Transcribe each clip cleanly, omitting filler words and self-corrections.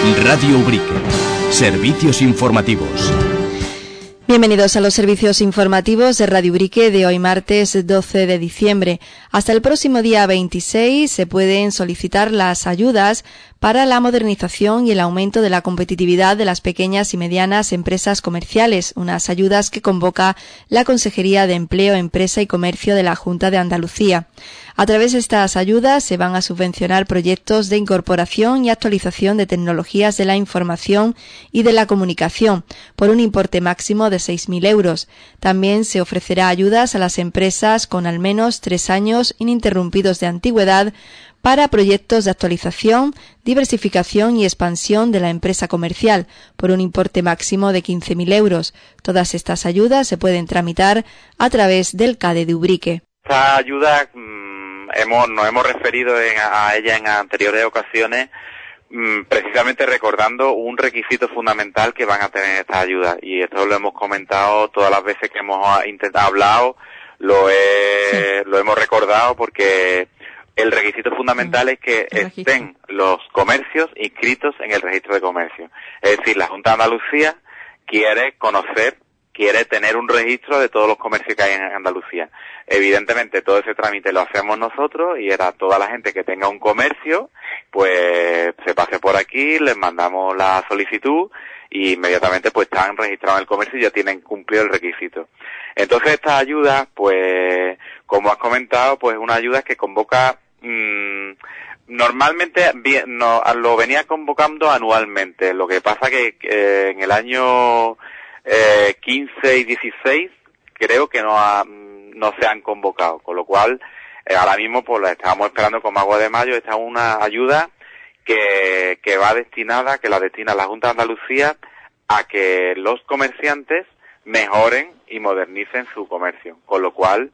Radio Ubrique. Servicios informativos. Bienvenidos a los servicios informativos de Radio Ubrique de hoy martes 12 de diciembre. Hasta el próximo día 26 se pueden solicitar las ayudas para la modernización y el aumento de la competitividad de las pequeñas y medianas empresas comerciales, unas ayudas que convoca la Consejería de Empleo, Empresa y Comercio de la Junta de Andalucía. A través de estas ayudas se van a subvencionar proyectos de incorporación y actualización de tecnologías de la información y de la comunicación, por un importe máximo de 6.000 euros. También se ofrecerá ayudas a las empresas con al menos 3 años ininterrumpidos de antigüedad para proyectos de actualización, diversificación y expansión de la empresa comercial, por un importe máximo de 15.000 euros. Todas estas ayudas se pueden tramitar a través del CADE de Ubrique. Esta ayuda nos hemos referido a ella en anteriores ocasiones, precisamente recordando un requisito fundamental que van a tener estas ayudas, y esto lo hemos comentado todas las veces que hemos hablado, lo hemos recordado, porque el requisito fundamental es que estén los comercios inscritos en el registro de comercio. Es decir, la Junta de Andalucía quiere tener un registro de todos los comercios que hay en Andalucía. Evidentemente todo ese trámite lo hacemos nosotros, y era toda la gente que tenga un comercio, pues se pase por aquí, les mandamos la solicitud y inmediatamente pues están registrados en el comercio y ya tienen cumplido el requisito. Entonces estas ayudas, pues como has comentado, pues una ayuda que convoca normalmente lo venía convocando anualmente. Lo que pasa que en el año 15 y 16 creo que no se han convocado, con lo cual ahora mismo pues la estábamos esperando como agua de mayo. Esta es una ayuda que va destinada, que la destina la Junta de Andalucía a que los comerciantes mejoren y modernicen su comercio, con lo cual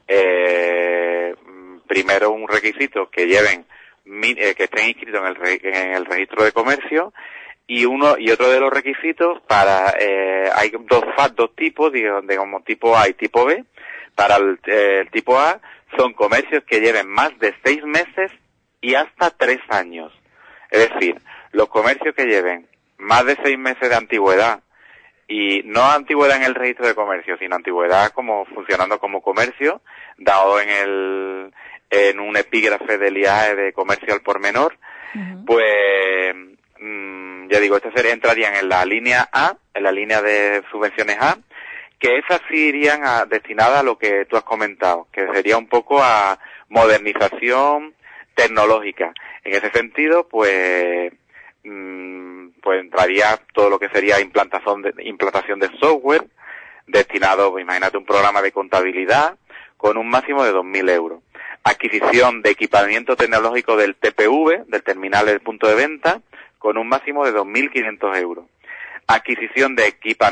primero un requisito que lleven que estén inscritos en el registro de comercio. Y otro de los requisitos hay dos tipos, digamos tipo A y tipo B. Para el tipo A son comercios que lleven más de 6 meses y hasta 3 años. Es decir, los comercios que lleven más de 6 meses de antigüedad, y no antigüedad en el registro de comercio, sino antigüedad como funcionando como comercio, dado en un epígrafe del IAE de comercio al por menor, pues ya digo, entrarían en la línea A, en la línea de subvenciones A, que esas sí irían destinadas a lo que tú has comentado, que sería un poco a modernización tecnológica. En ese sentido, pues entraría todo lo que sería implantación de software destinado, pues, imagínate un programa de contabilidad con un máximo de 2.000 euros. Adquisición de equipamiento tecnológico del TPV, del terminal del punto de venta, con un máximo de 2.500 euros. Adquisición de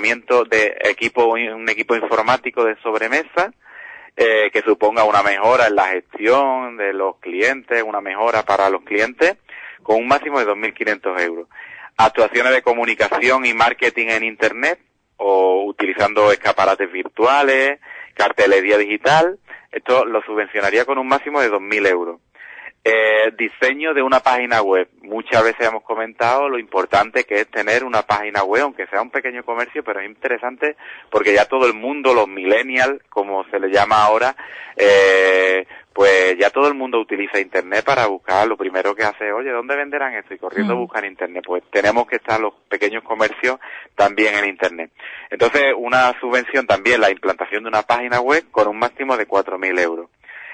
un equipo informático de sobremesa, que suponga una mejora en la gestión de los clientes, una mejora para los clientes, con un máximo de 2.500 euros. Actuaciones de comunicación y marketing en Internet, o utilizando escaparates virtuales, cartelería digital, esto lo subvencionaría con un máximo de 2.000 euros. Diseño de una página web. Muchas veces hemos comentado lo importante que es tener una página web, aunque sea un pequeño comercio, pero es interesante porque ya todo el mundo, los millennials, como se le llama ahora, pues ya todo el mundo utiliza Internet para buscar. Lo primero que hace, oye, ¿dónde venderán esto? Y corriendo a buscar Internet. Pues tenemos que estar los pequeños comercios también en Internet. Entonces, una subvención también, la implantación de una página web con un máximo de 4.000 euros.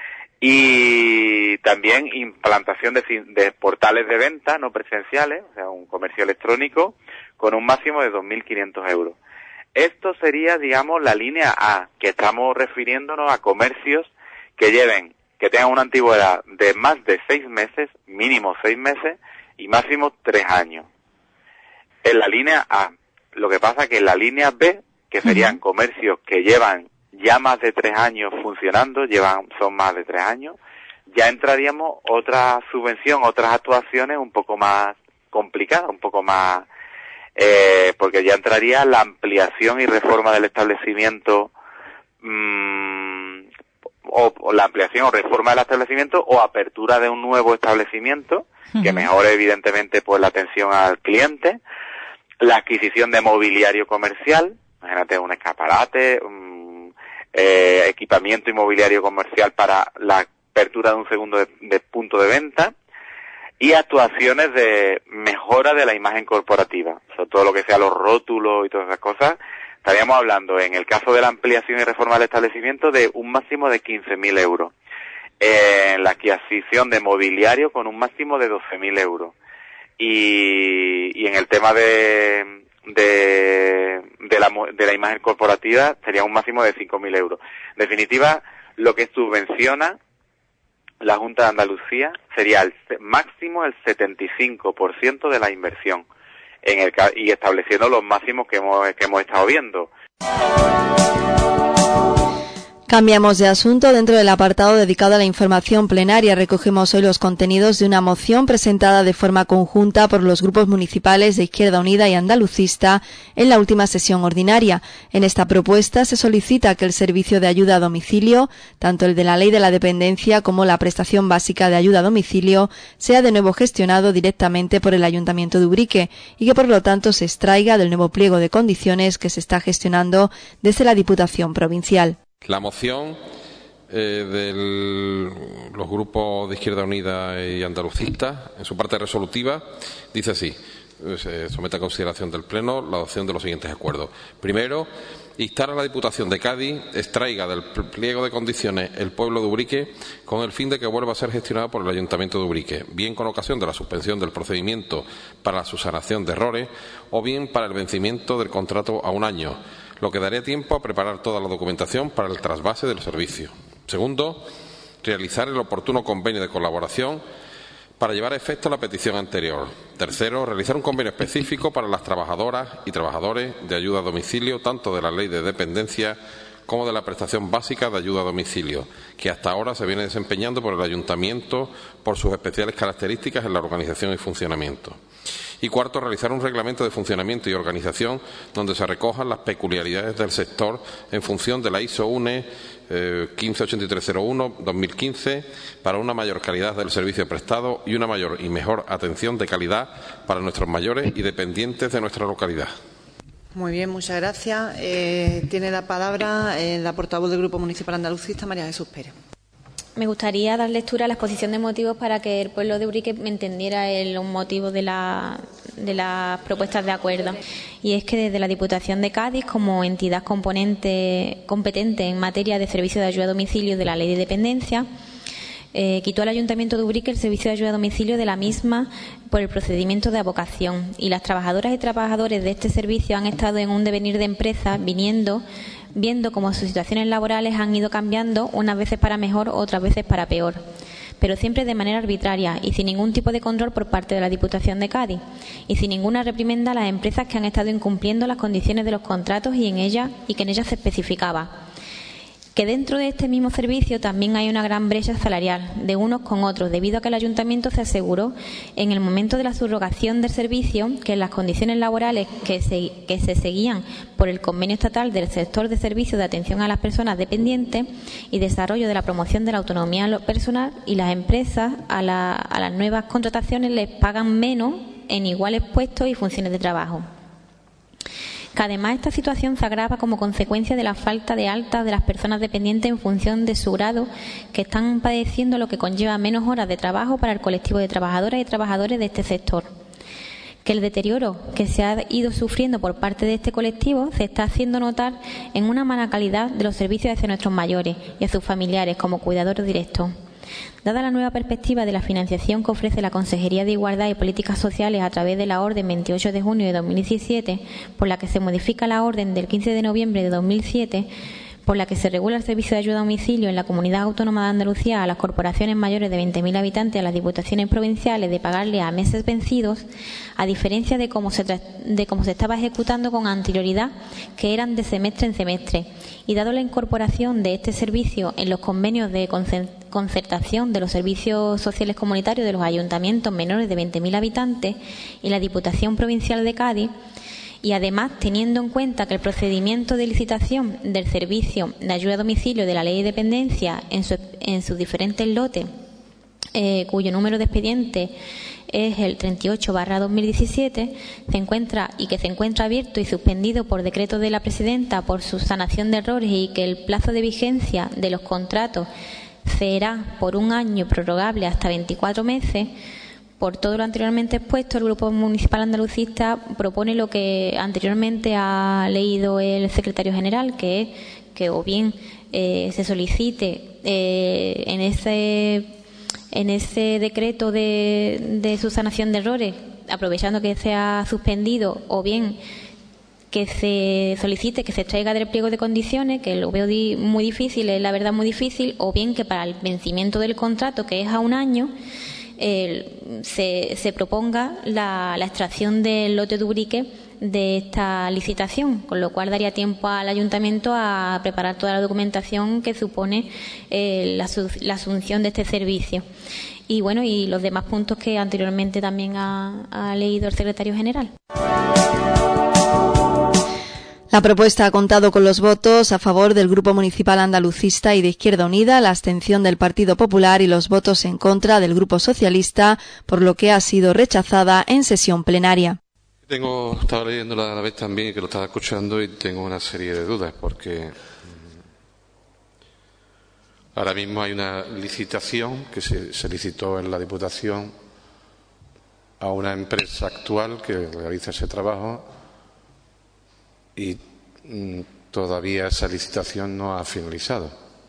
Y también implantación de portales de venta no presenciales, o sea, un comercio electrónico, con un máximo de 2.500 euros. Esto sería, digamos, la línea A, que estamos refiriéndonos a comercios que tengan una antigüedad de más de 6 meses, mínimo 6 meses, y máximo 3 años. En la línea A. Lo que pasa que en la línea B, que serían comercios que llevan ya más de 3 años funcionando, son más de 3 años, ya entraríamos otra subvención, otras actuaciones un poco más complicadas, un poco más, porque ya entraría la ampliación y reforma del establecimiento, o la ampliación o reforma del establecimiento o apertura de un nuevo establecimiento que mejore evidentemente pues la atención al cliente, la adquisición de mobiliario comercial, imagínate un escaparate, equipamiento inmobiliario comercial para la apertura de un segundo de punto de venta y actuaciones de mejora de la imagen corporativa, sobre todo lo que sea los rótulos y todas esas cosas. Estaríamos hablando, en el caso de la ampliación y reforma del establecimiento, de un máximo de 15.000 euros. En la adquisición de mobiliario con un máximo de 12.000 euros. Y en el tema de la imagen corporativa sería un máximo de 5.000 euros. En definitiva, lo que subvenciona la Junta de Andalucía sería el máximo el 75% de la inversión y estableciendo los máximos que hemos estado viendo. Cambiamos de asunto. Dentro del apartado dedicado a la información plenaria recogemos hoy los contenidos de una moción presentada de forma conjunta por los grupos municipales de Izquierda Unida y Andalucista en la última sesión ordinaria. En esta propuesta se solicita que el servicio de ayuda a domicilio, tanto el de la Ley de la Dependencia como la prestación básica de ayuda a domicilio, sea de nuevo gestionado directamente por el Ayuntamiento de Ubrique y que por lo tanto se extraiga del nuevo pliego de condiciones que se está gestionando desde la Diputación Provincial. La moción de los grupos de Izquierda Unida y Andalucista, en su parte resolutiva, dice así: se somete a consideración del Pleno la adopción de los siguientes acuerdos. Primero, instar a la Diputación de Cádiz extraiga del pliego de condiciones el pueblo de Ubrique con el fin de que vuelva a ser gestionado por el Ayuntamiento de Ubrique, bien con ocasión de la suspensión del procedimiento para la subsanación de errores o bien para el vencimiento del contrato a un año, lo que daría tiempo a preparar toda la documentación para el trasvase del servicio. Segundo, realizar el oportuno convenio de colaboración para llevar a efecto la petición anterior. Tercero, realizar un convenio específico para las trabajadoras y trabajadores de ayuda a domicilio, tanto de la Ley de Dependencia como de la prestación básica de ayuda a domicilio, que hasta ahora se viene desempeñando por el Ayuntamiento por sus especiales características en la organización y funcionamiento. Y cuarto, realizar un reglamento de funcionamiento y organización donde se recojan las peculiaridades del sector en función de la ISO UNE 158301-2015 para una mayor calidad del servicio prestado y una mayor y mejor atención de calidad para nuestros mayores y dependientes de nuestra localidad. Muy bien, muchas gracias. Tiene la palabra la portavoz del Grupo Municipal Andalucista, María Jesús Pérez. Me gustaría dar lectura a la exposición de motivos para que el pueblo de Ubrique entendiera los motivos de las propuestas de acuerdo. Y es que desde la Diputación de Cádiz, como entidad competente en materia de servicio de ayuda a domicilio de la Ley de Dependencia, quitó al Ayuntamiento de Ubrique el servicio de ayuda a domicilio de la misma por el procedimiento de avocación. Y las trabajadoras y trabajadores de este servicio han estado en un devenir de empresa viendo cómo sus situaciones laborales han ido cambiando, unas veces para mejor, otras veces para peor, pero siempre de manera arbitraria y sin ningún tipo de control por parte de la Diputación de Cádiz y sin ninguna reprimenda a las empresas que han estado incumpliendo las condiciones de los contratos y que en ellas se especificaba que dentro de este mismo servicio también hay una gran brecha salarial de unos con otros, debido a que el Ayuntamiento se aseguró en el momento de la subrogación del servicio que las condiciones laborales que se seguían por el convenio estatal del sector de servicios de atención a las personas dependientes y desarrollo de la promoción de la autonomía personal, y las empresas a las nuevas contrataciones les pagan menos en iguales puestos y funciones de trabajo. Que además esta situación se agrava como consecuencia de la falta de alta de las personas dependientes en función de su grado, que están padeciendo, lo que conlleva menos horas de trabajo para el colectivo de trabajadoras y trabajadores de este sector. Que el deterioro que se ha ido sufriendo por parte de este colectivo se está haciendo notar en una mala calidad de los servicios hacia nuestros mayores y a sus familiares como cuidadores directos. Dada la nueva perspectiva de la financiación que ofrece la Consejería de Igualdad y Políticas Sociales a través de la Orden 28 de junio de 2017, por la que se modifica la Orden del 15 de noviembre de 2007, por la que se regula el servicio de ayuda a domicilio en la Comunidad Autónoma de Andalucía a las corporaciones mayores de 20.000 habitantes, a las diputaciones provinciales, de pagarle a meses vencidos, a diferencia de cómo se estaba ejecutando con anterioridad, que eran de semestre en semestre, y dado la incorporación de este servicio en los convenios de concertación de los servicios sociales comunitarios de los ayuntamientos menores de 20.000 habitantes y la Diputación Provincial de Cádiz, y además teniendo en cuenta que el procedimiento de licitación del servicio de ayuda a domicilio de la Ley de Dependencia en sus diferentes lotes, cuyo número de expediente es el 38/2017, se encuentra abierto y suspendido por decreto de la Presidenta por subsanación de errores, y que el plazo de vigencia de los contratos será por un año prorrogable hasta 24 meses. Por todo lo anteriormente expuesto, el Grupo Municipal Andalucista propone lo que anteriormente ha leído el secretario general, que es que o bien se solicite en ese decreto de subsanación de errores, aprovechando que se ha suspendido, o bien que se solicite que se extraiga del pliego de condiciones, que lo veo muy difícil, es la verdad muy difícil, o bien que para el vencimiento del contrato, que es a un año, se proponga la extracción del lote de Ubrique de esta licitación, con lo cual daría tiempo al ayuntamiento a preparar toda la documentación que supone la asunción de este servicio. Y bueno, y los demás puntos que anteriormente también ha leído el secretario general. La propuesta ha contado con los votos a favor del Grupo Municipal Andalucista y de Izquierda Unida, la abstención del Partido Popular y los votos en contra del Grupo Socialista, por lo que ha sido rechazada en sesión plenaria. Estaba leyendo a la vez también, que lo estaba escuchando, y tengo una serie de dudas, porque ahora mismo hay una licitación que se licitó en la Diputación a una empresa actual que realiza ese trabajo, y todavía esa licitación no ha finalizado.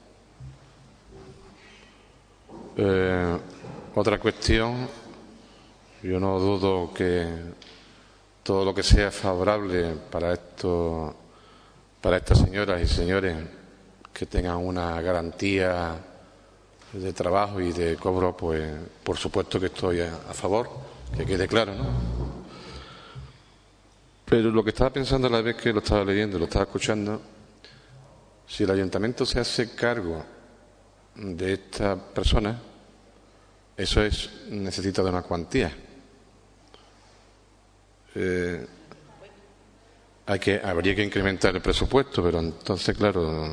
Otra cuestión, yo no dudo que todo lo que sea favorable para estas señoras y señores que tengan una garantía de trabajo y de cobro, pues por supuesto que estoy a favor, que quede claro, ¿no? Pero lo que estaba pensando a la vez que lo estaba leyendo, lo estaba escuchando, si el ayuntamiento se hace cargo de esta persona, eso necesita de una cuantía. Habría que incrementar el presupuesto, pero entonces, claro,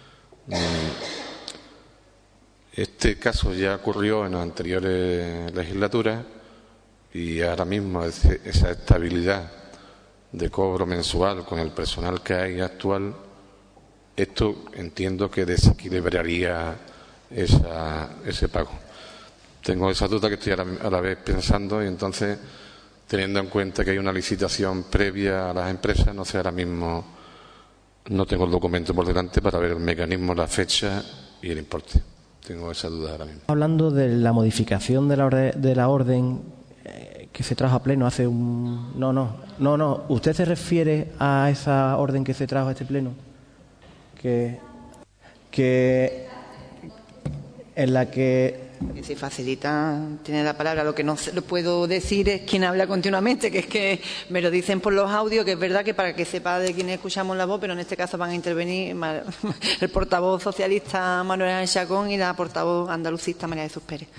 este caso ya ocurrió en las anteriores legislaturas, y ahora mismo esa estabilidad de cobro mensual con el personal que hay actual, esto entiendo que desequilibraría ese pago. Tengo esa duda que estoy a la vez pensando, y entonces, teniendo en cuenta que hay una licitación previa a las empresas, no sé, ahora mismo no tengo el documento por delante para ver el mecanismo, la fecha y el importe. Tengo esa duda ahora mismo. Hablando de la modificación de la orden que se trajo a pleno hace un... No. ¿Usted se refiere a esa orden que se trajo a este pleno? Que en la que... Si facilita, tiene la palabra. Lo que no lo puedo decir es quién habla continuamente, que es que me lo dicen por los audios, que es verdad que para que sepa de quién escuchamos la voz, pero en este caso van a intervenir el portavoz socialista Manuel Ángel Chacón y la portavoz andalucista María Jesús Pérez.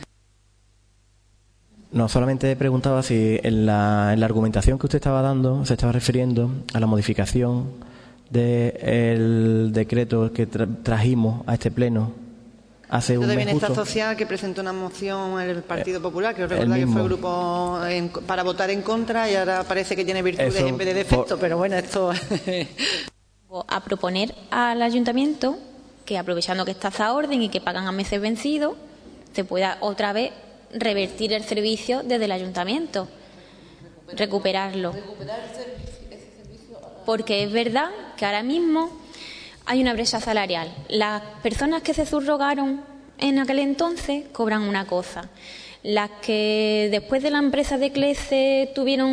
No, solamente preguntaba si en la argumentación que usted estaba dando se estaba refiriendo a la modificación del decreto que trajimos a este pleno hace un mes. De Bienestar justo. Social, que presentó una moción el Partido Popular, que recuerda que fue el grupo para votar en contra, y ahora parece que tiene virtudes en vez de defectos, pero bueno, esto... A proponer al ayuntamiento que, aprovechando que está esa orden y que pagan a meses vencidos, se pueda otra vez revertir el servicio desde el ayuntamiento, recuperarlo. Porque es verdad que ahora mismo hay una brecha salarial. Las personas que se subrogaron en aquel entonces cobran una cosa. Las que después de la empresa de CLESE tuvieron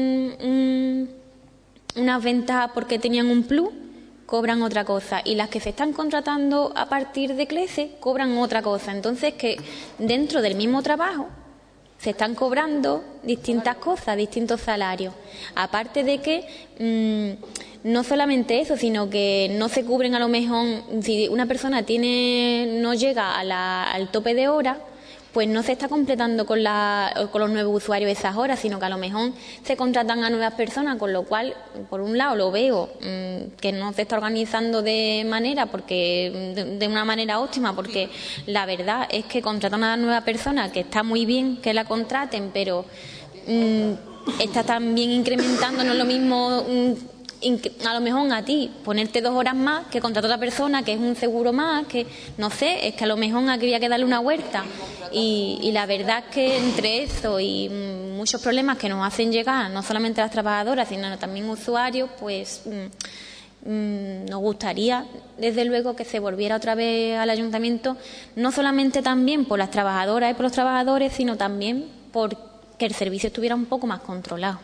unas ventajas porque tenían un plus, cobran otra cosa, y las que se están contratando a partir de CLESE cobran otra cosa. Entonces, que dentro del mismo trabajo se están cobrando distintas cosas, distintos salarios. Aparte de que no solamente eso, sino que no se cubren, a lo mejor, si una persona no llega al tope de hora, pues no se está completando con los nuevos usuarios esas horas, sino que a lo mejor se contratan a nuevas personas, con lo cual, por un lado, lo veo que no se está organizando de una manera óptima, porque la verdad es que contratan a una nueva persona, que está muy bien que la contraten, pero está también incrementando, no es lo mismo a lo mejor a ti ponerte 2 horas más que contratar a otra persona, que es un seguro más, que no sé, es que a lo mejor había que darle una vuelta, y la verdad es que entre eso y muchos problemas que nos hacen llegar, no solamente a las trabajadoras sino también usuarios, pues nos gustaría desde luego que se volviera otra vez al ayuntamiento, no solamente también por las trabajadoras y por los trabajadores, sino también porque el servicio estuviera un poco más controlado.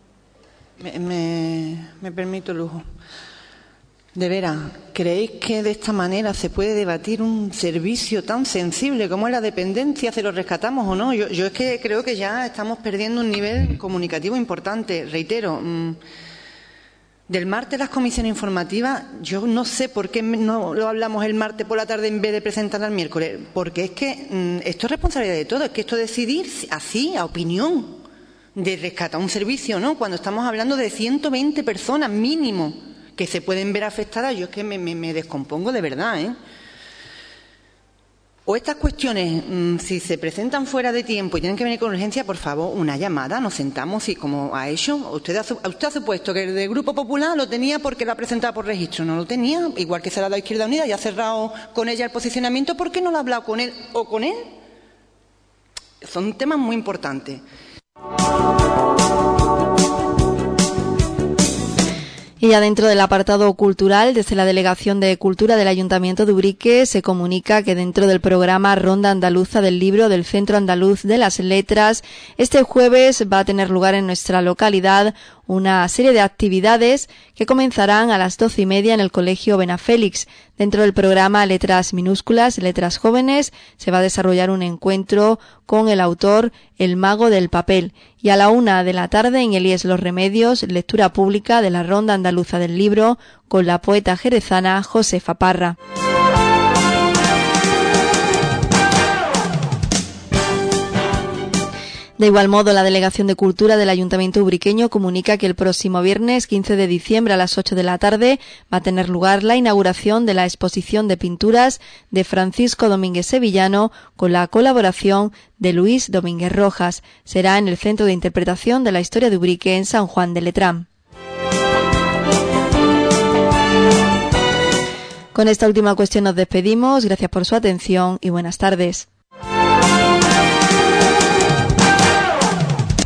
Me permito el lujo. De veras, ¿creéis que de esta manera se puede debatir un servicio tan sensible como es la dependencia, si lo rescatamos o no? Yo es que creo que ya estamos perdiendo un nivel comunicativo importante. Reitero, del martes las comisiones informativas, yo no sé por qué no lo hablamos el martes por la tarde en vez de presentarla el miércoles, porque es que esto es responsabilidad de todos, es que esto es decidir así, a opinión, de rescatar un servicio, ¿no? Cuando estamos hablando de 120 personas mínimo que se pueden ver afectadas, yo es que me descompongo de verdad, ¿eh? O estas cuestiones, si se presentan fuera de tiempo y tienen que venir con urgencia, por favor, una llamada, nos sentamos y como ha hecho, usted ha supuesto que el del Grupo Popular lo tenía porque lo ha presentado por registro, no lo tenía, igual que se la ha dado Izquierda Unida y ha cerrado con ella el posicionamiento, ¿por qué no lo ha hablado con él o con él? Son temas muy importantes. Y ya dentro del apartado cultural, desde la Delegación de Cultura del Ayuntamiento de Ubrique se comunica que dentro del programa Ronda Andaluza del Libro del Centro Andaluz de las Letras, este jueves va a tener lugar en nuestra localidad una serie de actividades que comenzarán a las 12:30 en el Colegio Benafélix. Dentro del programa Letras Minúsculas, Letras Jóvenes, se va a desarrollar un encuentro con el autor El Mago del Papel. Y a la 1:00 p.m. en Elías Los Remedios, lectura pública de la Ronda Andaluza del Libro con la poeta jerezana Josefa Parra. De igual modo, la Delegación de Cultura del Ayuntamiento ubriqueño comunica que el próximo viernes 15 de diciembre a las 8 de la tarde va a tener lugar la inauguración de la exposición de pinturas de Francisco Domínguez Sevillano con la colaboración de Luis Domínguez Rojas. Será en el Centro de Interpretación de la Historia de Ubrique en San Juan de Letrán. Con esta última cuestión nos despedimos. Gracias por su atención y buenas tardes.